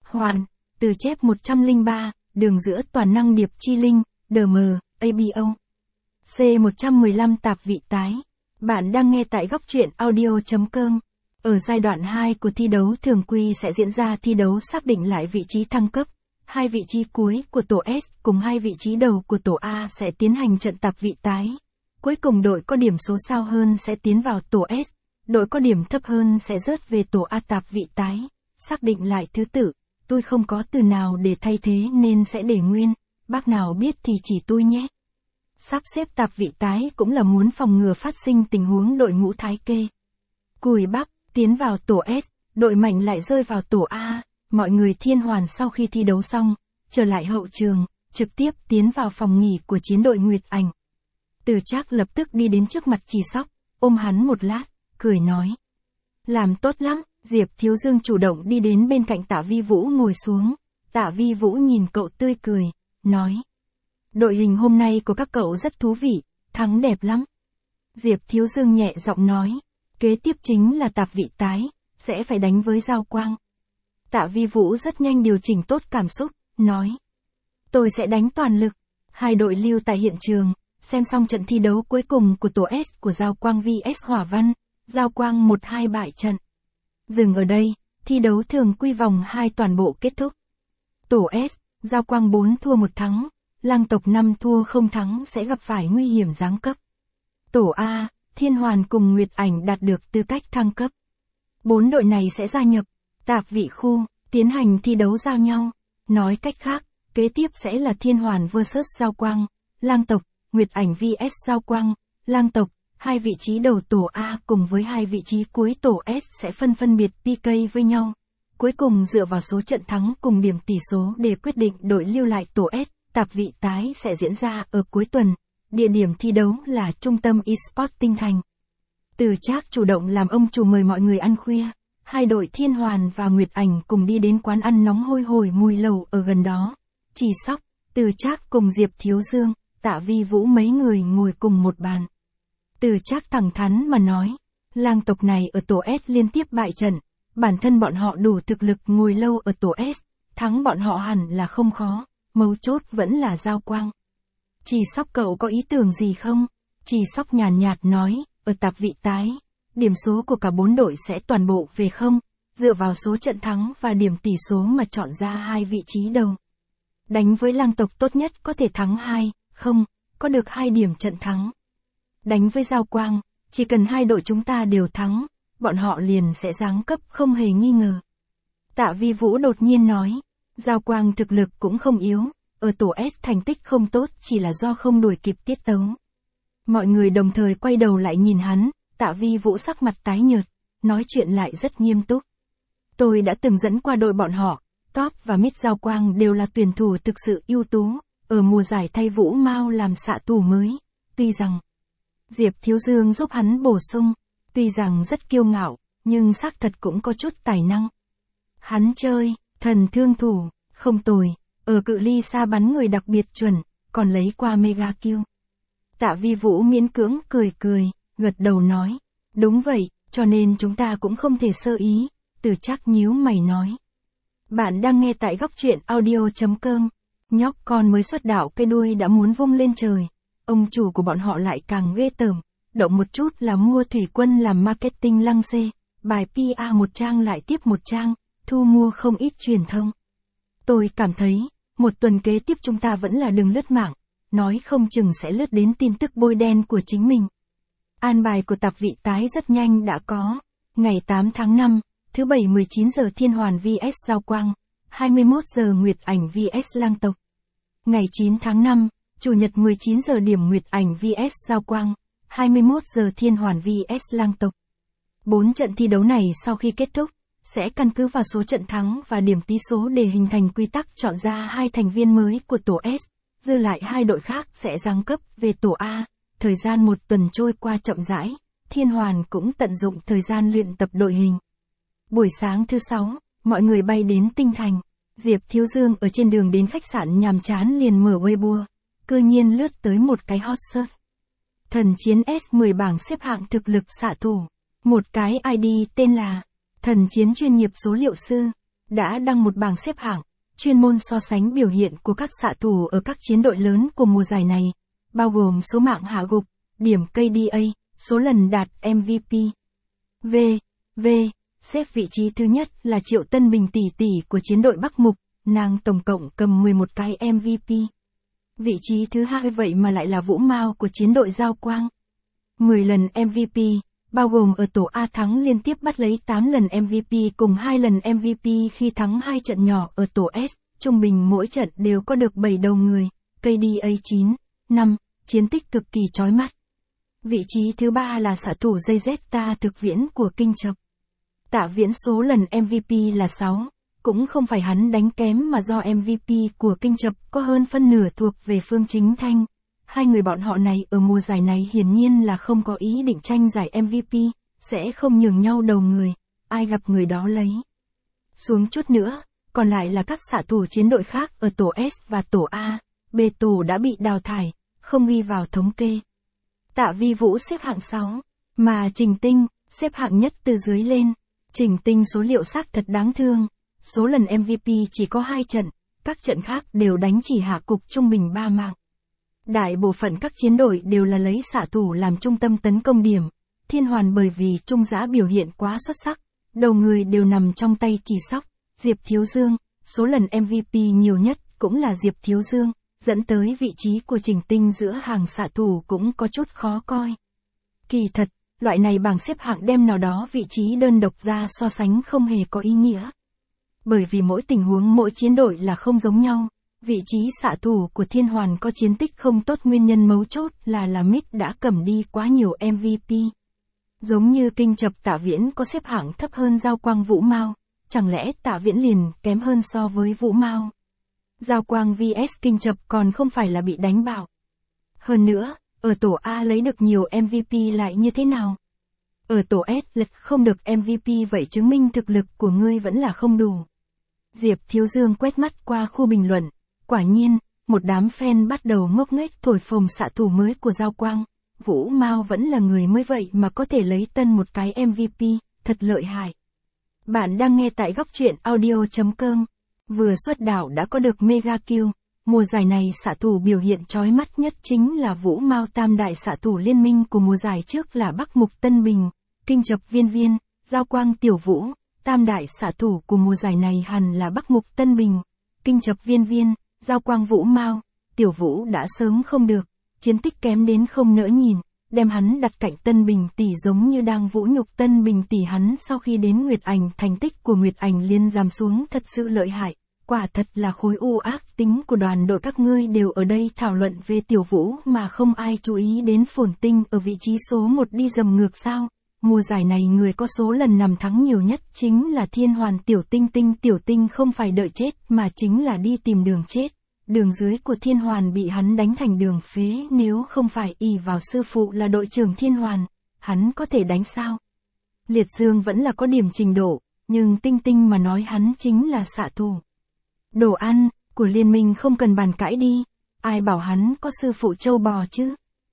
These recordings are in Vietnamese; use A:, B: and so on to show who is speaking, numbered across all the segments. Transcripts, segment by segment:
A: Hoàn, từ chép 103, đường giữa toàn năng điệp chi linh, DM, ABO. C115 tạp vị tái. Bạn đang nghe tại góc truyện audio.com. Ở giai đoạn 2 của thi đấu thường quy sẽ diễn ra thi đấu xác định lại vị trí thăng cấp. Hai vị trí cuối của tổ S cùng hai vị trí đầu của tổ A sẽ tiến hành trận tạp vị tái. Cuối cùng đội có điểm số cao hơn sẽ tiến vào tổ S, đội có điểm thấp hơn sẽ rớt về tổ A tạp vị tái. Xác định lại thứ tự, tôi không có từ nào để thay thế nên sẽ để nguyên, bác nào biết thì chỉ tôi nhé. Sắp xếp tạp vị tái cũng là muốn phòng ngừa phát sinh tình huống đội ngũ thái kê. Cùi bắp, tiến vào tổ S, đội mạnh lại rơi vào tổ A, mọi người Thiên Hoàn sau khi thi đấu xong, trở lại hậu trường, trực tiếp tiến vào phòng nghỉ của chiến đội Nguyệt Ảnh. Từ Trác lập tức đi đến trước mặt Trì Sóc, ôm hắn một lát, cười nói. Làm tốt lắm, Diệp Thiếu Dương chủ động đi đến bên cạnh Tạ Vi Vũ ngồi xuống, Tạ Vi Vũ nhìn cậu tươi cười, nói. Đội hình hôm nay của các cậu rất thú vị, thắng đẹp lắm. Diệp Thiếu Dương nhẹ giọng nói, kế tiếp chính là tạp vị tái, sẽ phải đánh với Giao Quang. Tạ Vi Vũ rất nhanh điều chỉnh tốt cảm xúc, nói. Tôi sẽ đánh toàn lực. Hai đội lưu tại hiện trường, xem xong trận thi đấu cuối cùng của tổ S của Giao Quang vs Hỏa Văn, Giao Quang 1-2 bại trận. Dừng ở đây, thi đấu thường quy vòng 2 toàn bộ kết thúc. Tổ S, Giao Quang 4 thua 1 thắng, Lang tộc 5 thua 0 thắng sẽ gặp phải nguy hiểm giáng cấp. Tổ A, Thiên Hoàn cùng Nguyệt Ảnh đạt được tư cách thăng cấp. 4 đội này sẽ gia nhập tạp vị khu, tiến hành thi đấu giao nhau. Nói cách khác, kế tiếp sẽ là Thiên Hoàn vs Giao Quang, Lang tộc, Nguyệt Ảnh vs Giao Quang, Lang tộc, hai vị trí đầu tổ A cùng với hai vị trí cuối tổ S sẽ phân biệt PK với nhau. Cuối cùng dựa vào số trận thắng cùng điểm tỷ số để quyết định đội lưu lại tổ S, tạp vị tái sẽ diễn ra ở cuối tuần. Địa điểm thi đấu là Trung tâm Esports Tinh Thành. Từ Trác chủ động làm ông chủ mời mọi người ăn khuya. Hai đội Thiên Hoàn và Nguyệt Ảnh cùng đi đến quán ăn nóng hôi hổi mùi lẩu ở gần đó. Trì Sóc, Từ Trác cùng Diệp Thiếu Dương, Tạ Vi Vũ mấy người ngồi cùng một bàn. Từ Trác thẳng thắn mà nói, Lang tộc này ở tổ S liên tiếp bại trận, bản thân bọn họ đủ thực lực ngồi lâu ở tổ S, thắng bọn họ hẳn là không khó, mấu chốt vẫn là Giao Quang. Trì Sóc cậu có ý tưởng gì không? Trì Sóc nhàn nhạt nói, ở tạp vị tái, điểm số của cả 4 đội sẽ toàn bộ về không, dựa vào số trận thắng và điểm tỷ số mà chọn ra hai vị trí đầu. Đánh với Lang tộc tốt nhất có thể thắng 2-0, có được 2 điểm trận thắng. Đánh với Giao Quang, chỉ cần hai đội chúng ta đều thắng, bọn họ liền sẽ giáng cấp không hề nghi ngờ. Tạ Vi Vũ đột nhiên nói, Giao Quang thực lực cũng không yếu, ở tổ S thành tích không tốt chỉ là do không đuổi kịp tiết tấu. Mọi người đồng thời quay đầu lại nhìn hắn, Tạ Vi Vũ sắc mặt tái nhợt, nói chuyện lại rất nghiêm túc. Tôi đã từng dẫn qua đội bọn họ, Top và Mid Giao Quang đều là tuyển thủ thực sự ưu tú, ở mùa giải thay Vũ Mao làm xạ thủ mới, tuy rằng Diệp Thiếu Dương giúp hắn bổ sung, tuy rằng rất kiêu ngạo, nhưng xác thật cũng có chút tài năng. Hắn chơi, thần thương thủ, không tồi, ở cự ly xa bắn người đặc biệt chuẩn, còn lấy qua mega kill. Tạ Vi Vũ miễn cưỡng cười, gật đầu nói, đúng vậy, cho nên chúng ta cũng không thể sơ ý, Từ Trác nhíu mày nói. Bạn đang nghe tại góc truyện audio.com, nhóc con mới xuất đạo cây đuôi đã muốn vung lên trời. Ông chủ của bọn họ lại càng ghê tởm, động một chút là mua thủy quân làm marketing lăng xê, bài PR một trang lại tiếp một trang, thu mua không ít truyền thông. Tôi cảm thấy, một tuần kế tiếp chúng ta vẫn là đừng lướt mạng, nói không chừng sẽ lướt đến tin tức bôi đen của chính mình. An bài của tạp vị tái rất nhanh đã có, ngày 8 tháng 5, thứ Bảy 19 giờ Thiên Hoàn vs Giao Quang, 21 giờ Nguyệt Ảnh vs Lang tộc. Ngày 9 tháng 5, Chủ nhật 19 giờ điểm Nguyệt Ảnh vs Giao Quang, 21 giờ Thiên Hoàn vs Lang tộc. 4 trận thi đấu này sau khi kết thúc, sẽ căn cứ vào số trận thắng và điểm tỷ số để hình thành quy tắc chọn ra 2 thành viên mới của tổ S, dư lại 2 đội khác sẽ giáng cấp về tổ A. Thời gian một tuần trôi qua chậm rãi, Thiên Hoàn cũng tận dụng thời gian luyện tập đội hình. Buổi sáng thứ 6, mọi người bay đến Tinh Thành. Diệp Thiếu Dương ở trên đường đến khách sạn nhàm chán liền mở Weibo, cư nhiên lướt tới một cái hot search. Thần chiến S10 bảng xếp hạng thực lực xạ thủ. Một cái ID tên là Thần chiến chuyên nghiệp số liệu sư. đã đăng một bảng xếp hạng, chuyên môn so sánh biểu hiện của các xạ thủ ở các chiến đội lớn của mùa giải này, bao gồm số mạng hạ gục, điểm KDA, số lần đạt MVP. Xếp vị trí thứ nhất là Triệu Tân Bình tỷ tỷ của chiến đội Bắc Mục, nàng tổng cộng cầm 11 cái MVP. Vị trí thứ hai vậy mà lại là Vũ Mao của chiến đội Giao Quang. 10 lần MVP, bao gồm ở tổ A thắng liên tiếp bắt lấy 8 lần MVP cùng 2 lần MVP khi thắng 2 trận nhỏ ở tổ S, trung bình mỗi trận đều có được 7 đầu người, KDA 9-5, chiến tích cực kỳ chói mắt. Vị trí thứ ba là xạ thủ dây Zeta Thực Viễn của Kinh Chập. Tạ Viễn số lần MVP là 6, cũng không phải hắn đánh kém mà do MVP của Kinh Chập có hơn phân nửa thuộc về Phương Chính Thanh. Hai người bọn họ này ở mùa giải này hiển nhiên là không có ý định tranh giải MVP, sẽ không nhường nhau đầu người, ai gặp người đó lấy. Xuống chút nữa, còn lại là các xạ thủ chiến đội khác ở tổ S và tổ A, B tổ đã bị đào thải, không ghi vào thống kê. Tạ Vi Vũ xếp hạng 6, mà Trình Tinh xếp hạng nhất từ dưới lên. Trình Tinh số liệu xác thật đáng thương, số lần MVP chỉ có 2 trận, các trận khác đều đánh chỉ hạ cục trung bình 3 mạng. Đại bộ phận các chiến đội đều là lấy xạ thủ làm trung tâm tấn công điểm, Thiên Hoàn bởi vì trung giá biểu hiện quá xuất sắc, đầu người đều nằm trong tay Chỉ Sóc, Diệp Thiếu Dương, số lần MVP nhiều nhất cũng là Diệp Thiếu Dương, dẫn tới vị trí của Trình Tinh giữa hàng xạ thủ cũng có chút khó coi. Kỳ thật, loại này bảng xếp hạng đem nào đó vị trí đơn độc ra so sánh không hề có ý nghĩa. Bởi vì mỗi tình huống mỗi chiến đội là không giống nhau, vị trí xạ thủ của Thiên Hoàn có chiến tích không tốt nguyên nhân mấu chốt là Mít đã cầm đi quá nhiều MVP. Giống như Kinh Chập Tạ Viễn có xếp hạng thấp hơn Giao Quang Vũ Mao, chẳng lẽ Tạ Viễn liền kém hơn so với Vũ Mao? Giao Quang vs Kinh Chập còn không phải là bị đánh bạo. Hơn nữa, ở tổ A lấy được nhiều MVP lại như thế nào? Ở tổ S lực không được MVP vậy chứng minh thực lực của ngươi vẫn là không đủ. Diệp Thiếu Dương quét mắt qua khu bình luận, quả nhiên, một đám fan bắt đầu ngốc nghếch thổi phồng xạ thủ mới của Giao Quang. Vũ Mao vẫn là người mới vậy mà có thể lấy tân một cái MVP, thật lợi hại. Bạn đang nghe tại góc truyện audio.com. Vừa xuất đạo đã có được mega kill, mùa giải này xạ thủ biểu hiện chói mắt nhất chính là Vũ Mao. Tam đại xạ thủ liên minh của mùa giải trước là Bắc Mục Tân Bình, Kinh Chập Viên Viên, Giao Quang Tiểu Vũ. Tam đại xạ thủ của mùa giải này hẳn là Bắc Mục Tân Bình, Kinh Chập Viên Viên, Giao Quang Vũ Mao. Tiểu Vũ đã sớm không được, chiến tích kém đến không nỡ nhìn, đem hắn đặt cạnh Tân Bình tỷ giống như đang vũ nhục Tân Bình tỷ. Hắn sau khi đến Nguyệt Ảnh, thành tích của Nguyệt Ảnh liên giảm xuống thật sự lợi hại, quả thật là khối u ác tính của đoàn đội. Các ngươi đều ở đây thảo luận về Tiểu Vũ mà không ai chú ý đến Phồn Tinh ở vị trí số 1 đi dầm ngược sao? Mùa giải này người có số lần nằm thắng nhiều nhất chính là Thiên Hoàn. Tiểu Tinh Tinh, Tiểu Tinh không phải đợi chết mà chính là đi tìm đường chết. Đường dưới của Thiên Hoàn bị hắn đánh thành đường phế, nếu không phải ỷ vào sư phụ là đội trưởng Thiên Hoàn, hắn có thể đánh sao? Liệt Dương vẫn là có điểm trình độ, nhưng Tinh Tinh mà nói hắn chính là xạ thủ. Đồ ăn của liên minh không cần bàn cãi đi, ai bảo hắn có sư phụ trâu bò chứ?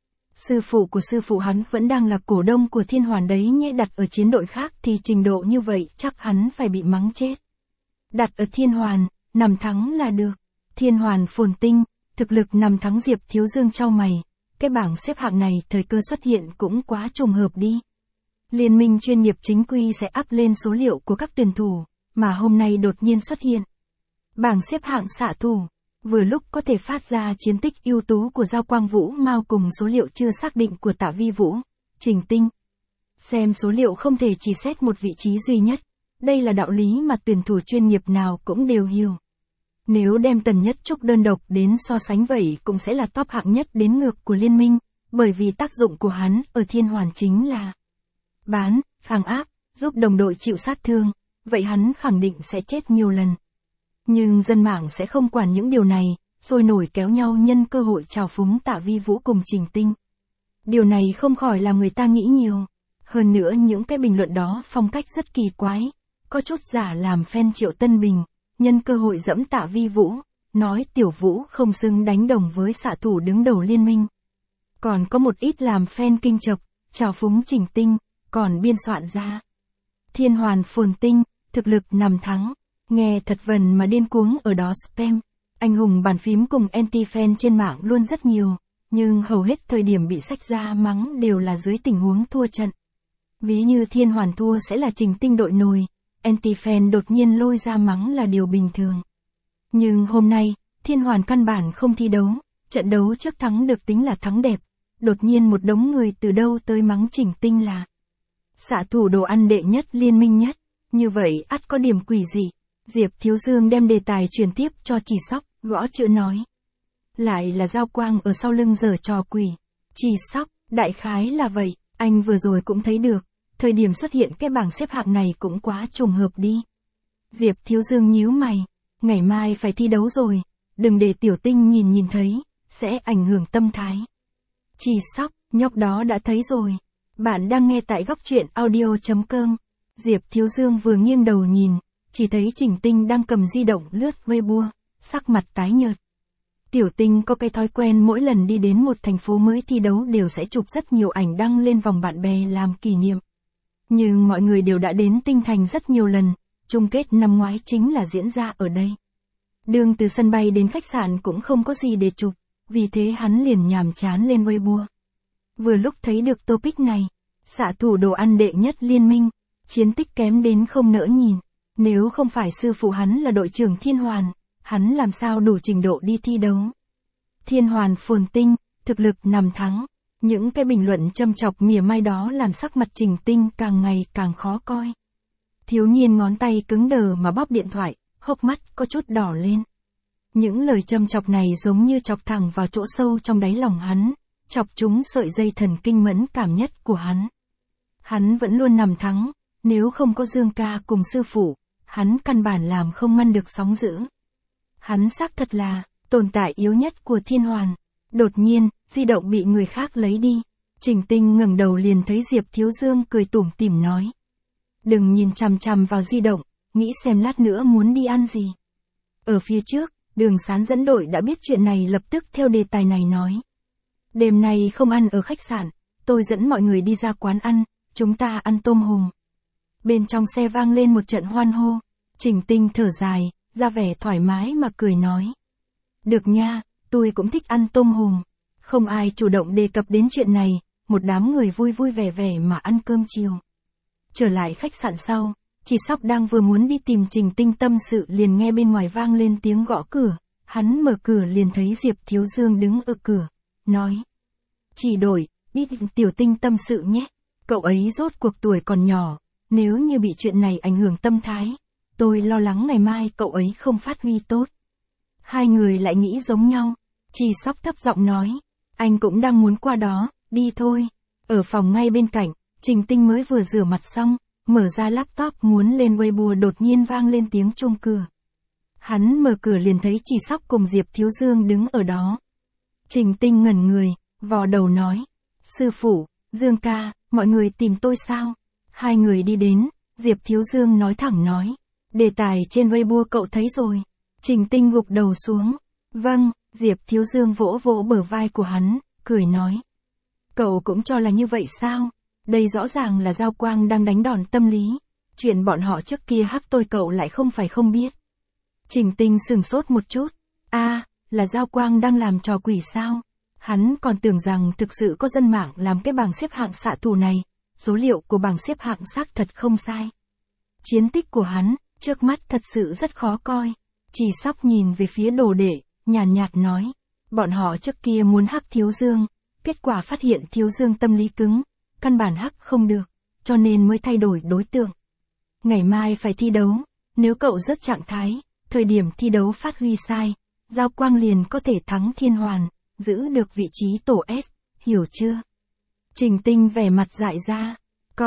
A: Sư phụ của sư phụ hắn vẫn đang là cổ đông của Thiên Hoàn đấy nhé, đặt ở chiến đội khác thì trình độ như vậy chắc hắn phải bị mắng chết. Đặt ở Thiên Hoàn, nằm thắng là được. Thiên Hoàn Phồn Tinh, thực lực nằm thắng. Diệp Thiếu Dương chau mày, cái bảng xếp hạng này thời cơ xuất hiện cũng quá trùng hợp đi. Liên minh chuyên nghiệp chính quy sẽ up lên số liệu của các tuyển thủ, mà hôm nay đột nhiên xuất hiện bảng xếp hạng xạ thủ, vừa lúc có thể phát ra chiến tích ưu tú của Giao Quang Vũ Mao cùng số liệu chưa xác định của Tạ Vi Vũ, Trình Tinh. Xem số liệu không thể chỉ xét một vị trí duy nhất, đây là đạo lý mà tuyển thủ chuyên nghiệp nào cũng đều hiểu. Nếu đem Tần Nhất Trúc đơn độc đến so sánh vậy cũng sẽ là top hạng nhất đến ngược của liên minh, bởi vì tác dụng của hắn ở Thiên Hoàn chính là bán, phang áp, giúp đồng đội chịu sát thương, vậy hắn khẳng định sẽ chết nhiều lần. Nhưng dân mạng sẽ không quản những điều này, sôi nổi kéo nhau nhân cơ hội trào phúng Tạ Vi Vũ cùng Trình Tinh. Điều này không khỏi làm người ta nghĩ nhiều. Hơn nữa những cái bình luận đó phong cách rất kỳ quái, có chút giả làm fan Triệu Tân Bình, nhân cơ hội dẫm Tạ Vi Vũ, nói Tiểu Vũ không xứng đánh đồng với xạ thủ đứng đầu liên minh. Còn có một ít làm fan Kinh Chập, trào phúng Trình Tinh, còn biên soạn ra Thiên Hoàn Phồn Tinh, thực lực nằm thắng, Nghe thật vần mà điên cuống ở đó spam. Anh hùng bàn phím cùng anti-fan trên mạng luôn rất nhiều, nhưng hầu hết thời điểm bị sách ra mắng đều là dưới tình huống thua trận. Ví như Thiên Hoàn thua sẽ là Trình Tinh đội nồi, anti-fan đột nhiên lôi ra mắng là điều bình thường. Nhưng hôm nay, Thiên Hoàn căn bản không thi đấu, trận đấu trước thắng được tính là thắng đẹp, đột nhiên một đống người từ đâu tới mắng Trình Tinh là xạ thủ đồ ăn đệ nhất liên minh nhất, như vậy ắt có điểm quỷ gì. Diệp Thiếu Dương đem đề tài truyền tiếp cho Chỉ Sóc, gõ chữ nói. Lại là Giao Quang ở sau lưng giở trò quỷ. Chỉ Sóc, đại khái là vậy, anh vừa rồi cũng thấy được, thời điểm xuất hiện cái bảng xếp hạng này cũng quá trùng hợp đi. Diệp Thiếu Dương nhíu mày, ngày mai phải thi đấu rồi, đừng để Tiểu Tinh nhìn thấy, sẽ ảnh hưởng tâm thái. Chỉ Sóc, nhóc đó đã thấy rồi. Bạn đang nghe tại góc truyện audio.com. Diệp Thiếu Dương vừa nghiêng đầu nhìn, chỉ thấy Trình Tinh đang cầm di động lướt Weibo, sắc mặt tái nhợt. Tiểu Tinh có cái thói quen mỗi lần đi đến một thành phố mới thi đấu đều sẽ chụp rất nhiều ảnh đăng lên vòng bạn bè làm kỷ niệm. Nhưng mọi người đều đã đến Tinh Thành rất nhiều lần, chung kết năm ngoái chính là diễn ra ở đây. Đường từ sân bay đến khách sạn cũng không có gì để chụp, vì thế hắn liền nhàm chán lên Weibo. Vừa lúc thấy được topic này, xạ thủ đồ ăn đệ nhất liên minh, chiến tích kém đến không nỡ nhìn. Nếu không phải sư phụ hắn là đội trưởng Thiên Hoàn, hắn làm sao đủ trình độ đi thi đấu. Thiên Hoàn phồn tinh, thực lực nằm thắng. Những cái bình luận châm chọc mỉa mai đó làm sắc mặt Trình Tinh càng ngày càng khó coi. Thiếu niên ngón tay cứng đờ mà bóp điện thoại, hốc mắt có chút đỏ lên. Những lời châm chọc này giống như chọc thẳng vào chỗ sâu trong đáy lòng hắn, chọc trúng sợi dây thần kinh mẫn cảm nhất của hắn. Hắn vẫn luôn nằm thắng, nếu không có Dương ca cùng sư phụ, hắn căn bản làm không ngăn được sóng dữ. Hắn xác thật là tồn tại yếu nhất của Thiên Hoàn. Đột nhiên, di động bị người khác lấy đi. Trình Tinh ngẩng đầu liền thấy Diệp Thiếu Dương cười tủm tỉm nói. Đừng nhìn chằm chằm vào di động, nghĩ xem lát nữa muốn đi ăn gì. Ở phía trước, Đường Sán dẫn đội đã biết chuyện này lập tức theo đề tài này nói. Đêm nay không ăn ở khách sạn, tôi dẫn mọi người đi ra quán ăn, chúng ta ăn tôm hùm. Bên trong xe vang lên một trận hoan hô. Trình Tinh thở dài, ra vẻ thoải mái mà cười nói. Được nha, tôi cũng thích ăn tôm hùm. Không ai chủ động đề cập đến chuyện này, một đám người vui vui vẻ vẻ mà ăn cơm chiều. Trở lại khách sạn sau, Chỉ Sóc đang vừa muốn đi tìm Trình Tinh tâm sự liền nghe bên ngoài vang lên tiếng gõ cửa. Hắn mở cửa liền thấy Diệp Thiếu Dương đứng ở cửa, nói. Chỉ đổi, đi tìm Tiểu Tinh tâm sự nhé. Cậu ấy rốt cuộc tuổi còn nhỏ, nếu như bị chuyện này ảnh hưởng tâm thái, tôi lo lắng ngày mai cậu ấy không phát huy tốt. Hai người lại nghĩ giống nhau. Chỉ Sóc thấp giọng nói. Anh cũng đang muốn qua đó, đi thôi. Ở phòng ngay bên cạnh, Trình Tinh mới vừa rửa mặt xong, mở ra laptop muốn lên Weibo đột nhiên vang lên tiếng chuông cửa. Hắn mở cửa liền thấy Chỉ Sóc cùng Diệp Thiếu Dương đứng ở đó. Trình Tinh ngẩn người, vò đầu nói. Sư phụ, Dương ca, mọi người tìm tôi sao? Hai người đi đến, Diệp Thiếu Dương nói thẳng nói. Đề tài trên Weibo cậu thấy rồi. Trình Tinh gục đầu xuống. Vâng, Diệp Thiếu Dương vỗ vỗ bờ vai của hắn, cười nói. Cậu cũng cho là như vậy sao? Đây rõ ràng là Giao Quang đang đánh đòn tâm lý. Chuyện bọn họ trước kia hắc tôi cậu lại không phải không biết. Trình Tinh sửng sốt một chút. Là Giao Quang đang làm trò quỷ sao? Hắn còn tưởng rằng thực sự có dân mạng làm cái bảng xếp hạng xạ thủ này. Số liệu của bảng xếp hạng xác thật không sai. Chiến tích của hắn, trước mắt thật sự rất khó coi. Chỉ Sóc nhìn về phía đồ đệ, nhàn nhạt nói. Bọn họ trước kia muốn hắc Thiếu Dương, kết quả phát hiện Thiếu Dương tâm lý cứng, căn bản hắc không được, cho nên mới thay đổi đối tượng. Ngày mai phải thi đấu, nếu cậu rớt trạng thái, thời điểm thi đấu phát huy sai, Giao Quang liền có thể thắng Thiên Hoàn, giữ được vị trí tổ S, hiểu chưa? Trình Tinh vẻ mặt dại ra.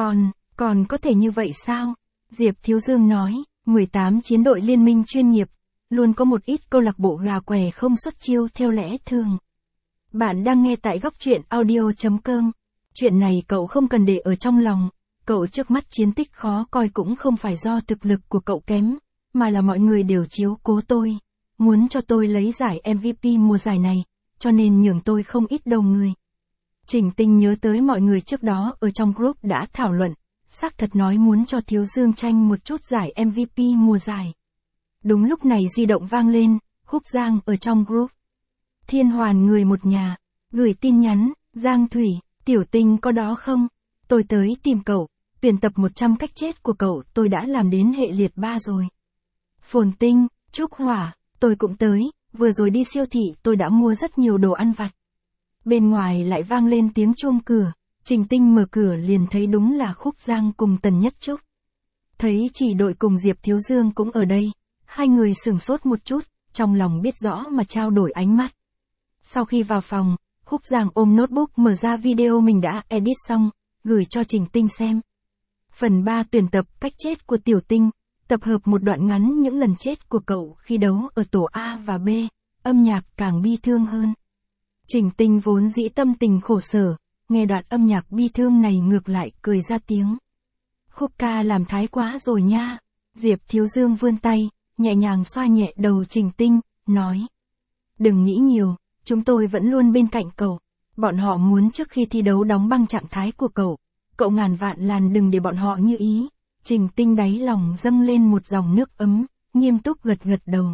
A: Còn có thể như vậy sao? Diệp Thiếu Dương nói, 18 chiến đội liên minh chuyên nghiệp, luôn có một ít câu lạc bộ gà què không xuất chiêu theo lẽ thường. Bạn đang nghe tại góc truyện audio.com. Chuyện này cậu không cần để ở trong lòng, cậu trước mắt chiến tích khó coi cũng không phải do thực lực của cậu kém, mà là mọi người đều chiếu cố tôi, muốn cho tôi lấy giải MVP mùa giải này, cho nên nhường tôi không ít đầu người. Trình Tinh nhớ tới mọi người trước đó ở trong group đã thảo luận, xác thật nói muốn cho Thiếu Dương tranh một chút giải MVP mùa giải. Đúng lúc này di động vang lên, Khúc Giang ở trong group. Thiên Hoàn người một nhà, gửi tin nhắn, Giang Thủy, Tiểu Tinh có đó không? Tôi tới tìm cậu, tuyển tập 100 cách chết của cậu tôi đã làm đến hệ liệt 3 rồi. Phồn Tinh, Trúc Hỏa, tôi cũng tới, vừa rồi đi siêu thị tôi đã mua rất nhiều đồ ăn vặt. Bên ngoài lại vang lên tiếng chuông cửa, Trình Tinh mở cửa liền thấy đúng là Khúc Giang cùng Tần Nhất Trúc. Thấy chỉ đội cùng Diệp Thiếu Dương cũng ở đây, hai người sửng sốt một chút, trong lòng biết rõ mà trao đổi ánh mắt. Sau khi vào phòng, Khúc Giang ôm notebook mở ra video mình đã edit xong, gửi cho Trình Tinh xem. Phần 3 tuyển tập cách chết của Tiểu Tinh, tập hợp một đoạn ngắn những lần chết của cậu khi đấu ở tổ A và B, âm nhạc càng bi thương hơn. Trình Tinh vốn dĩ tâm tình khổ sở, nghe đoạn âm nhạc bi thương này ngược lại cười ra tiếng. Khúc ca làm thái quá rồi nha. Diệp Thiếu Dương vươn tay, nhẹ nhàng xoa nhẹ đầu Trình Tinh, nói. Đừng nghĩ nhiều, chúng tôi vẫn luôn bên cạnh cậu. Bọn họ muốn trước khi thi đấu đóng băng trạng thái của cậu. Cậu ngàn vạn làn đừng để bọn họ như ý. Trình Tinh đáy lòng dâng lên một dòng nước ấm, nghiêm túc gật gật đầu.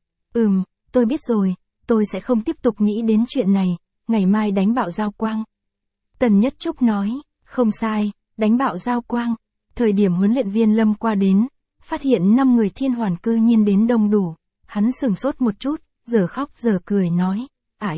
A: Tôi biết rồi, tôi sẽ không tiếp tục nghĩ đến chuyện này, ngày mai đánh bạo Giao Quang. Tần Nhất Trúc nói, không sai, đánh bạo Giao Quang. Thời điểm huấn luyện viên Lâm qua đến, phát hiện 5 người Thiên Hoàn cư nhiên đến đông đủ, hắn sửng sốt một chút, giờ khóc giờ cười nói,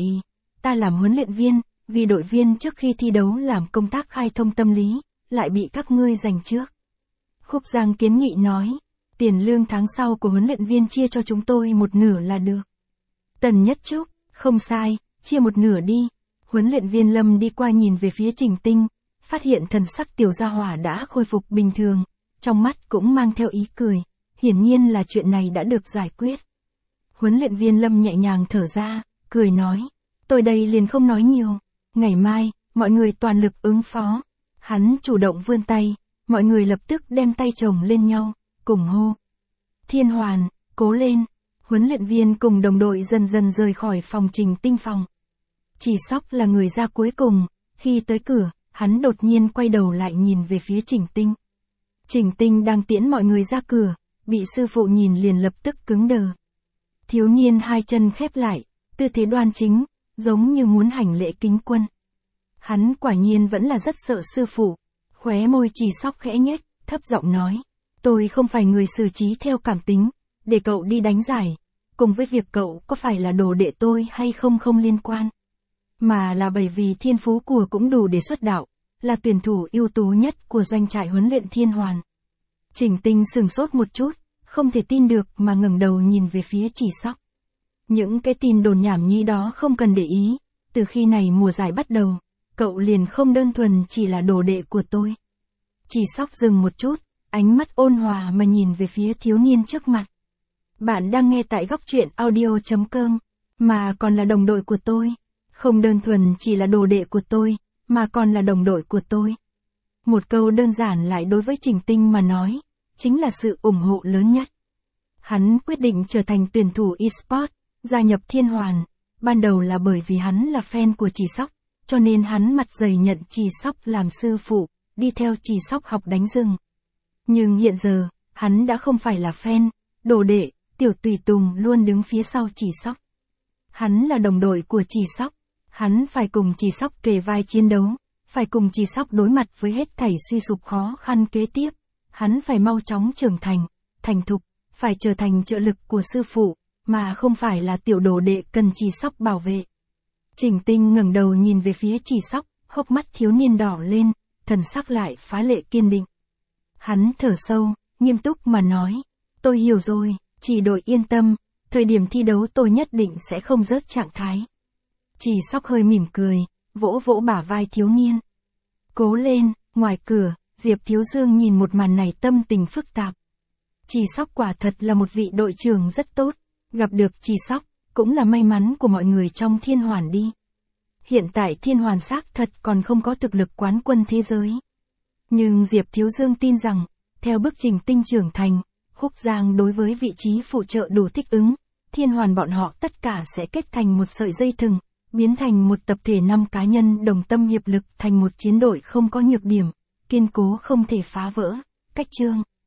A: ta làm huấn luyện viên, vì đội viên trước khi thi đấu làm công tác khai thông tâm lý, lại bị các ngươi giành trước. Khúc Giang kiến nghị nói, tiền lương tháng sau của huấn luyện viên chia cho chúng tôi một nửa là được. Tần Nhất Trúc, không sai, chia một nửa đi. Huấn luyện viên Lâm đi qua nhìn về phía Trình Tinh, phát hiện thần sắc tiểu gia hỏa đã khôi phục bình thường, trong mắt cũng mang theo ý cười, hiển nhiên là chuyện này đã được giải quyết. Huấn luyện viên Lâm nhẹ nhàng thở ra, cười nói, tôi đây liền không nói nhiều, ngày mai, mọi người toàn lực ứng phó. Hắn chủ động vươn tay, mọi người lập tức đem tay chồng lên nhau, cùng hô. Thiên Hoàn, cố lên. Huấn luyện viên cùng đồng đội dần dần rời khỏi phòng Trình Tinh phòng. Chỉ Sóc là người ra cuối cùng, khi tới cửa, hắn đột nhiên quay đầu lại nhìn về phía Trình Tinh. Trình Tinh đang tiễn mọi người ra cửa, bị sư phụ nhìn liền lập tức cứng đờ. Thiếu niên hai chân khép lại, tư thế đoan chính, giống như muốn hành lễ kính quân. Hắn quả nhiên vẫn là rất sợ sư phụ, khóe môi Chỉ Sóc khẽ nhếch, thấp giọng nói, tôi không phải người xử trí theo cảm tính, để cậu đi đánh giải, cùng với việc cậu có phải là đồ đệ tôi hay không không liên quan. Mà là bởi vì thiên phú của cũng đủ để xuất đạo, là tuyển thủ ưu tú nhất của doanh trại huấn luyện Thiên Hoàn. Trình Tinh sửng sốt một chút, không thể tin được mà ngẩng đầu nhìn về phía Chỉ Sóc. Những cái tin đồn nhảm nhí đó không cần để ý, từ khi này mùa giải bắt đầu, cậu liền không đơn thuần chỉ là đồ đệ của tôi. Chỉ Sóc dừng một chút, ánh mắt ôn hòa mà nhìn về phía thiếu niên trước mặt. Bạn đang nghe tại góc truyện audio.com, mà còn là đồng đội của tôi. Không đơn thuần chỉ là đồ đệ của tôi, mà còn là đồng đội của tôi. Một câu đơn giản lại đối với Trình Tinh mà nói, chính là sự ủng hộ lớn nhất. Hắn quyết định trở thành tuyển thủ eSport, gia nhập Thiên Hoàn, ban đầu là bởi vì hắn là fan của Chỉ Sóc, cho nên hắn mặt dày nhận Chỉ Sóc làm sư phụ, đi theo Chỉ Sóc học đánh rừng. Nhưng hiện giờ, hắn đã không phải là fan, đồ đệ, tiểu tùy tùng luôn đứng phía sau Chỉ Sóc. Hắn là đồng đội của Chỉ Sóc, hắn phải cùng Chỉ Sóc kề vai chiến đấu, phải cùng Chỉ Sóc đối mặt với hết thảy suy sụp khó khăn kế tiếp. Hắn phải mau chóng trưởng thành, thành thục, phải trở thành trợ lực của sư phụ, mà không phải là tiểu đồ đệ cần Chỉ Sóc bảo vệ. Trình Tinh ngẩng đầu nhìn về phía Chỉ Sóc, hốc mắt thiếu niên đỏ lên, thần sắc lại phá lệ kiên định. Hắn thở sâu, nghiêm túc mà nói, tôi hiểu rồi, Chỉ đội yên tâm, thời điểm thi đấu tôi nhất định sẽ không rớt trạng thái. Chỉ Sóc hơi mỉm cười, vỗ vỗ bả vai thiếu niên. Cố lên. Ngoài cửa, Diệp Thiếu Dương nhìn một màn này tâm tình phức tạp. Chỉ Sóc quả thật là một vị đội trưởng rất tốt, gặp được Chỉ Sóc, cũng là may mắn của mọi người trong Thiên Hoàn đi. Hiện tại Thiên Hoàn xác thật còn không có thực lực quán quân thế giới. Nhưng Diệp Thiếu Dương tin rằng, theo bước trình Tinh trưởng thành, Khúc Giang đối với vị trí phụ trợ đủ thích ứng, Thiên Hoàn bọn họ tất cả sẽ kết thành một sợi dây thừng, biến thành một tập thể 5 cá nhân đồng tâm hiệp lực thành một chiến đội không có nhược điểm, kiên cố không thể phá vỡ. Cách chương